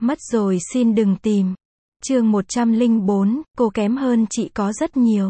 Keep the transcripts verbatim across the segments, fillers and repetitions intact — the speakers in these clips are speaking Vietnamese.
Mất rồi xin đừng tìm. Chương một trăm lẻ bốn, cô kém hơn chị có rất nhiều.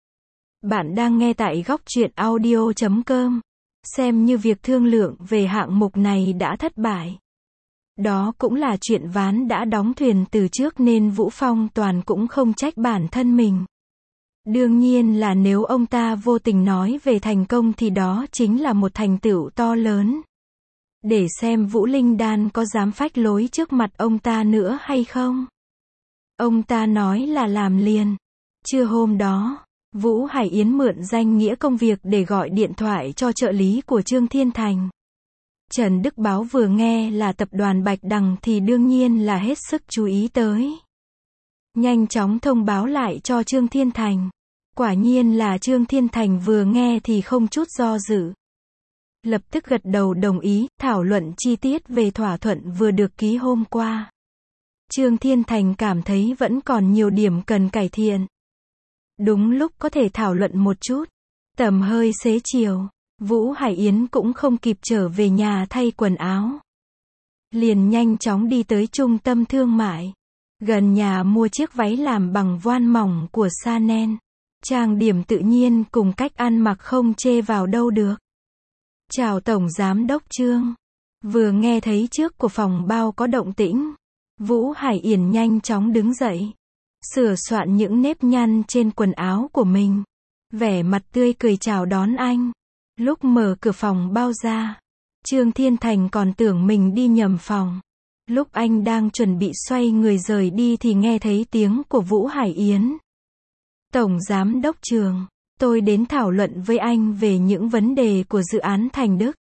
Bạn đang nghe tại góc truyện audio chấm com. Xem như việc thương lượng về hạng mục này đã thất bại. Đó cũng là chuyện ván đã đóng thuyền từ trước nên Vũ Phong Toàn cũng không trách bản thân mình. Đương nhiên là nếu ông ta vô tình nói về thành công thì đó chính là một thành tựu to lớn. Để xem Vũ Linh Đan có dám phách lối trước mặt ông ta nữa hay không. Ông ta nói là làm liền. Trưa hôm đó, Vũ Hải Yến mượn danh nghĩa công việc để gọi điện thoại cho trợ lý của Trương Thiên Thành. Trần Đức Báo vừa nghe là tập đoàn Bạch Đằng thì đương nhiên là hết sức chú ý tới. Nhanh chóng thông báo lại cho Trương Thiên Thành. Quả nhiên là Trương Thiên Thành vừa nghe thì không chút do dự. Lập tức gật đầu đồng ý, thảo luận chi tiết về thỏa thuận vừa được ký hôm qua. Trương Thiên Thành cảm thấy vẫn còn nhiều điểm cần cải thiện. Đúng lúc có thể thảo luận một chút. Tầm hơi xế chiều, Vũ Hải Yến cũng không kịp trở về nhà thay quần áo. Liền nhanh chóng đi tới trung tâm thương mại. Gần nhà mua chiếc váy làm bằng voan mỏng của Chanel. Trang điểm tự nhiên cùng cách ăn mặc không chê vào đâu được. Chào Tổng Giám đốc Trương. Vừa nghe thấy trước của phòng bao có động tĩnh, Vũ Hải Yến nhanh chóng đứng dậy. Sửa soạn những nếp nhăn trên quần áo của mình. Vẻ mặt tươi cười chào đón anh. Lúc mở cửa phòng bao ra, Trương Thiên Thành còn tưởng mình đi nhầm phòng. Lúc anh đang chuẩn bị xoay người rời đi thì nghe thấy tiếng của Vũ Hải Yến. Tổng Giám đốc Trương, tôi đến thảo luận với anh về những vấn đề của dự án Thành Đức.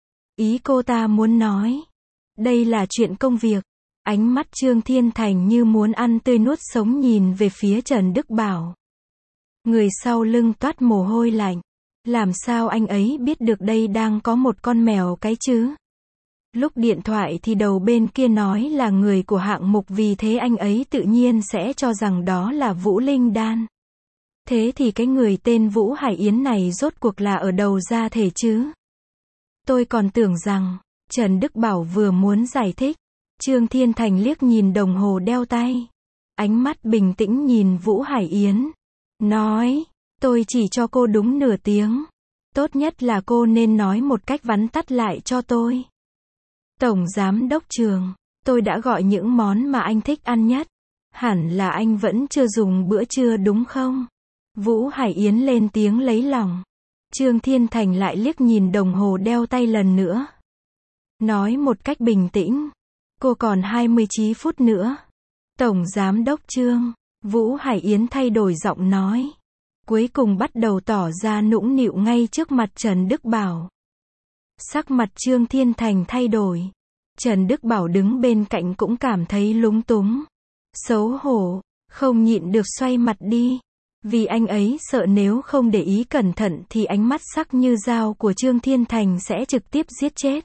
Ý cô ta muốn nói, đây là chuyện công việc. Ánh mắt Trương Thiên Thành như muốn ăn tươi nuốt sống nhìn về phía Trần Đức Bảo. Người sau lưng toát mồ hôi lạnh. Làm sao anh ấy biết được đây đang có một con mèo cái chứ? Lúc điện thoại thì đầu bên kia nói là người của hạng mục, vì thế anh ấy tự nhiên sẽ cho rằng đó là Vũ Linh Đan. Thế thì cái người tên Vũ Hải Yến này rốt cuộc là ở đầu ra thể chứ? Tôi còn tưởng rằng, Trần Đức Bảo vừa muốn giải thích. Trương Thiên Thành liếc nhìn đồng hồ đeo tay. Ánh mắt bình tĩnh nhìn Vũ Hải Yến. Nói, tôi chỉ cho cô đúng nửa tiếng. Tốt nhất là cô nên nói một cách vắn tắt lại cho tôi. Tổng Giám đốc Trương, tôi đã gọi những món mà anh thích ăn nhất. Hẳn là anh vẫn chưa dùng bữa trưa đúng không? Vũ Hải Yến lên tiếng lấy lòng. Trương Thiên Thành lại liếc nhìn đồng hồ đeo tay lần nữa. Nói một cách bình tĩnh. Cô còn hai mươi chín phút nữa. Tổng Giám đốc Trương, Vũ Hải Yến thay đổi giọng nói. Cuối cùng bắt đầu tỏ ra nũng nịu ngay trước mặt Trần Đức Bảo. Sắc mặt Trương Thiên Thành thay đổi. Trần Đức Bảo đứng bên cạnh cũng cảm thấy lúng túng. Xấu hổ, không nhịn được xoay mặt đi. Vì anh ấy sợ nếu không để ý cẩn thận thì ánh mắt sắc như dao của Trương Thiên Thành sẽ trực tiếp giết chết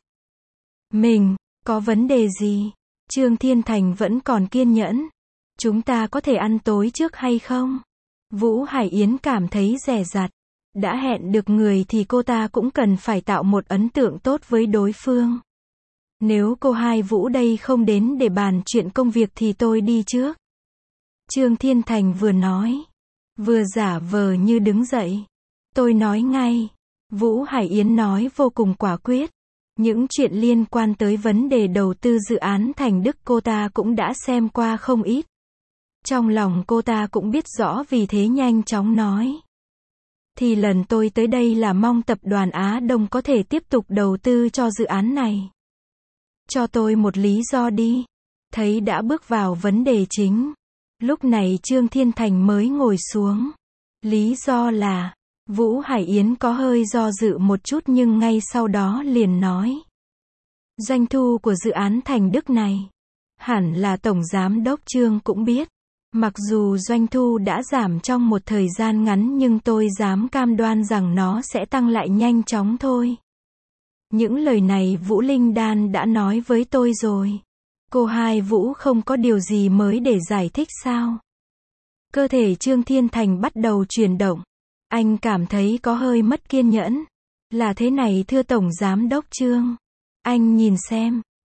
mình. Có vấn đề gì? Trương Thiên Thành vẫn còn kiên nhẫn. Chúng ta có thể ăn tối trước hay không? Vũ Hải Yến cảm thấy dè dặt. Đã hẹn được người thì cô ta cũng cần phải tạo một ấn tượng tốt với đối phương. Nếu cô hai Vũ đây không đến để bàn chuyện công việc thì tôi đi trước. Trương Thiên Thành vừa nói, vừa giả vờ như đứng dậy. Tôi nói ngay. Vũ Hải Yến nói vô cùng quả quyết. Những chuyện liên quan tới vấn đề đầu tư dự án Thành Đức cô ta cũng đã xem qua không ít. Trong lòng cô ta cũng biết rõ, vì thế nhanh chóng nói. Thì lần tôi tới đây là mong tập đoàn Á Đông có thể tiếp tục đầu tư cho dự án này. Cho tôi một lý do đi. Thấy đã bước vào vấn đề chính. Lúc này Trương Thiên Thành mới ngồi xuống. Lý do là, Vũ Hải Yến có hơi do dự một chút nhưng ngay sau đó liền nói. Doanh thu của dự án Thành Đức này, hẳn là Tổng Giám đốc Trương cũng biết. Mặc dù doanh thu đã giảm trong một thời gian ngắn nhưng tôi dám cam đoan rằng nó sẽ tăng lại nhanh chóng thôi. Những lời này Vũ Linh Đan đã nói với tôi rồi. Cô hai Vũ không có điều gì mới để giải thích sao? Cơ thể Trương Thiên Thành bắt đầu chuyển động. Anh cảm thấy có hơi mất kiên nhẫn. Là thế này thưa Tổng Giám đốc Trương. Anh nhìn xem,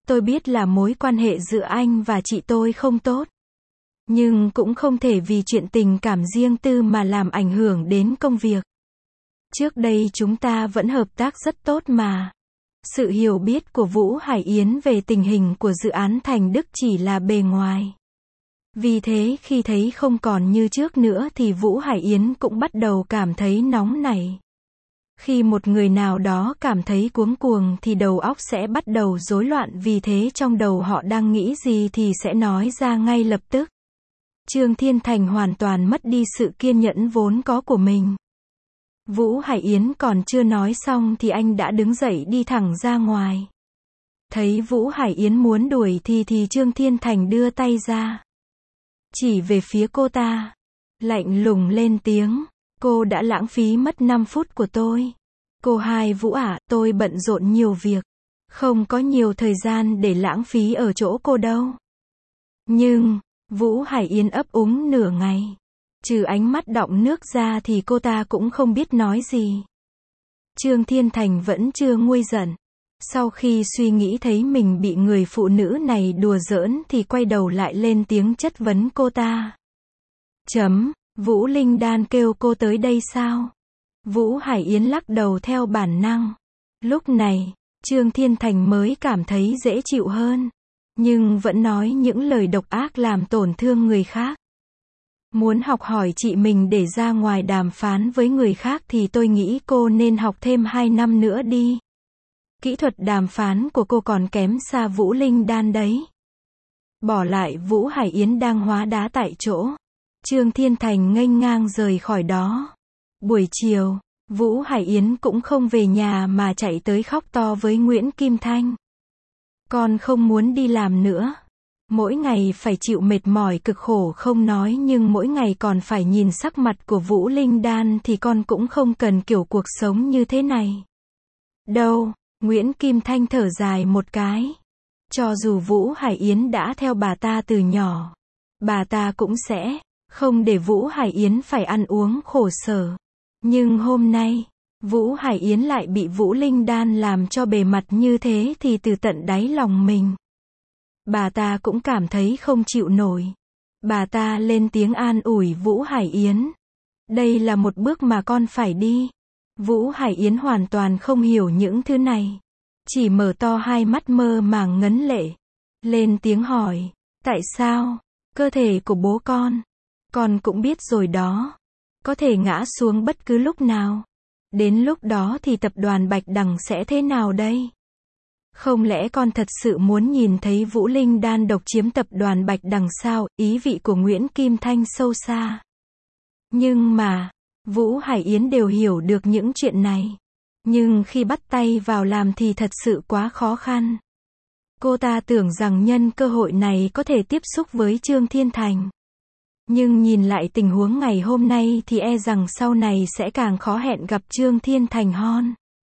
Tôi biết là mối quan hệ giữa anh và chị tôi không tốt. Nhưng cũng không thể vì chuyện tình cảm riêng tư mà làm ảnh hưởng đến công việc. Trước đây chúng ta vẫn hợp tác rất tốt mà. Sự hiểu biết của Vũ Hải Yến về tình hình của dự án Thành Đức chỉ là bề ngoài. Vì thế khi thấy không còn như trước nữa thì Vũ Hải Yến cũng bắt đầu cảm thấy nóng nảy. Khi một người nào đó cảm thấy cuống cuồng thì đầu óc sẽ bắt đầu rối loạn, vì thế trong đầu họ đang nghĩ gì thì sẽ nói ra ngay lập tức. Trương Thiên Thành hoàn toàn mất đi sự kiên nhẫn vốn có của mình. Vũ Hải Yến còn chưa nói xong thì anh đã đứng dậy đi thẳng ra ngoài. Thấy Vũ Hải Yến muốn đuổi thì thì Trương Thiên Thành đưa tay ra. Chỉ về phía cô ta. Lạnh lùng lên tiếng. Cô đã lãng phí mất năm phút của tôi. Cô hai Vũ ạ, tôi bận rộn nhiều việc. Không có nhiều thời gian để lãng phí ở chỗ cô đâu. Nhưng, Vũ Hải Yến ấp úng nửa ngày. Trừ ánh mắt đọng nước ra thì cô ta cũng không biết nói gì. Trương Thiên Thành vẫn chưa nguôi giận. Sau khi suy nghĩ thấy mình bị người phụ nữ này đùa giỡn thì quay đầu lại lên tiếng chất vấn cô ta. Chấm, Vũ Linh Đan kêu cô tới đây sao? Vũ Hải Yến lắc đầu theo bản năng. Lúc này, Trương Thiên Thành mới cảm thấy dễ chịu hơn. Nhưng vẫn nói những lời độc ác làm tổn thương người khác. Muốn học hỏi chị mình để ra ngoài đàm phán với người khác thì tôi nghĩ cô nên học thêm hai năm nữa đi. Kỹ thuật đàm phán của cô còn kém xa Vũ Linh Đan đấy. Bỏ lại Vũ Hải Yến đang hóa đá tại chỗ. Trương Thiên Thành nghênh ngang rời khỏi đó. Buổi chiều, Vũ Hải Yến cũng không về nhà mà chạy tới khóc to với Nguyễn Kim Thanh. Con không muốn đi làm nữa. Mỗi ngày phải chịu mệt mỏi cực khổ không nói, nhưng mỗi ngày còn phải nhìn sắc mặt của Vũ Linh Đan thì con cũng không cần kiểu cuộc sống như thế này. Đâu, Nguyễn Kim Thanh thở dài một cái. Cho dù Vũ Hải Yến đã theo bà ta từ nhỏ, bà ta cũng sẽ không để Vũ Hải Yến phải ăn uống khổ sở. Nhưng hôm nay, Vũ Hải Yến lại bị Vũ Linh Đan làm cho bề mặt như thế thì từ tận đáy lòng mình, bà ta cũng cảm thấy không chịu nổi. Bà ta lên tiếng an ủi Vũ Hải Yến. Đây là một bước mà con phải đi. Vũ Hải Yến hoàn toàn không hiểu những thứ này. Chỉ mở to hai mắt mơ màng ngấn lệ. Lên tiếng hỏi. Tại sao? Cơ thể của bố con. Con cũng biết rồi đó. Có thể ngã xuống bất cứ lúc nào. Đến lúc đó thì tập đoàn Bạch Đằng sẽ thế nào đây? Không lẽ con thật sự muốn nhìn thấy Vũ Linh Đan độc chiếm tập đoàn Bạch Đằng sao? Ý vị của Nguyễn Kim Thanh sâu xa. Nhưng mà, Vũ Hải Yến đều hiểu được những chuyện này. Nhưng khi bắt tay vào làm thì thật sự quá khó khăn. Cô ta tưởng rằng nhân cơ hội này có thể tiếp xúc với Trương Thiên Thành. Nhưng nhìn lại tình huống ngày hôm nay thì e rằng sau này sẽ càng khó hẹn gặp Trương Thiên Thành hơn.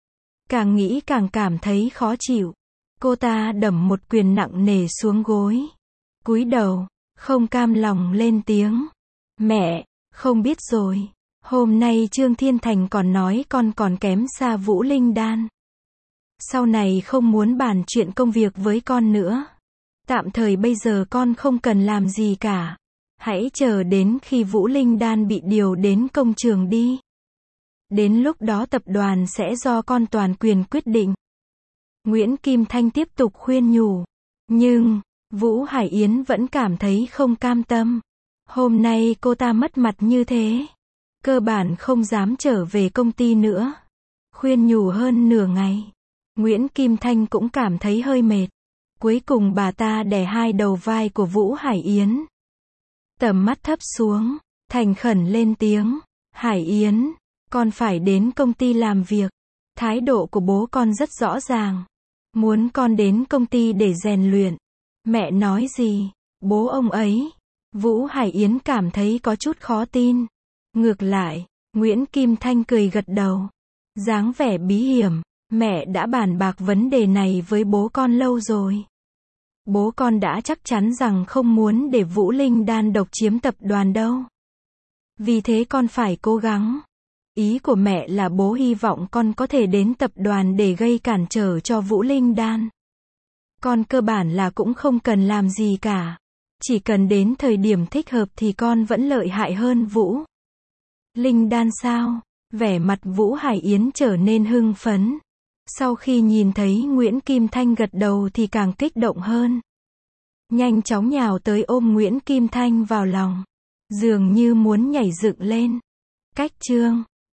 Càng nghĩ càng cảm thấy khó chịu. Cô ta đẩm một quyền nặng nề xuống gối. Cúi đầu, không cam lòng lên tiếng. Mẹ, không biết rồi. Hôm nay Trương Thiên Thành còn nói con còn kém xa Vũ Linh Đan. Sau này không muốn bàn chuyện công việc với con nữa. Tạm thời bây giờ con không cần làm gì cả. Hãy chờ đến khi Vũ Linh Đan bị điều đến công trường đi. Đến lúc đó tập đoàn sẽ do con toàn quyền quyết định. Nguyễn Kim Thanh tiếp tục khuyên nhủ. Nhưng, Vũ Hải Yến vẫn cảm thấy không cam tâm. Hôm nay cô ta mất mặt như thế. Cơ bản không dám trở về công ty nữa. Khuyên nhủ hơn nửa ngày. Nguyễn Kim Thanh cũng cảm thấy hơi mệt. Cuối cùng bà ta đè hai đầu vai của Vũ Hải Yến. Tầm mắt thấp xuống, thành khẩn lên tiếng. Hải Yến, con phải đến công ty làm việc. Thái độ của bố con rất rõ ràng. Muốn con đến công ty để rèn luyện. Mẹ nói gì? Bố ông ấy. Vũ Hải Yến cảm thấy có chút khó tin. Ngược lại, Nguyễn Kim Thanh cười gật đầu. Dáng vẻ bí hiểm. Mẹ đã bàn bạc vấn đề này với bố con lâu rồi. Bố con đã chắc chắn rằng không muốn để Vũ Linh Đan độc chiếm tập đoàn đâu. Vì thế con phải cố gắng. Ý của mẹ là bố hy vọng con có thể đến tập đoàn để gây cản trở cho Vũ Linh Đan. Con cơ bản là cũng không cần làm gì cả. Chỉ cần đến thời điểm thích hợp thì con vẫn lợi hại hơn Vũ. Linh đan sao? Vẻ mặt Vũ Hải Yến trở nên hưng phấn. Sau khi nhìn thấy Nguyễn Kim Thanh gật đầu thì càng kích động hơn. Nhanh chóng nhào tới ôm Nguyễn Kim Thanh vào lòng. Dường như muốn nhảy dựng lên. Cách chương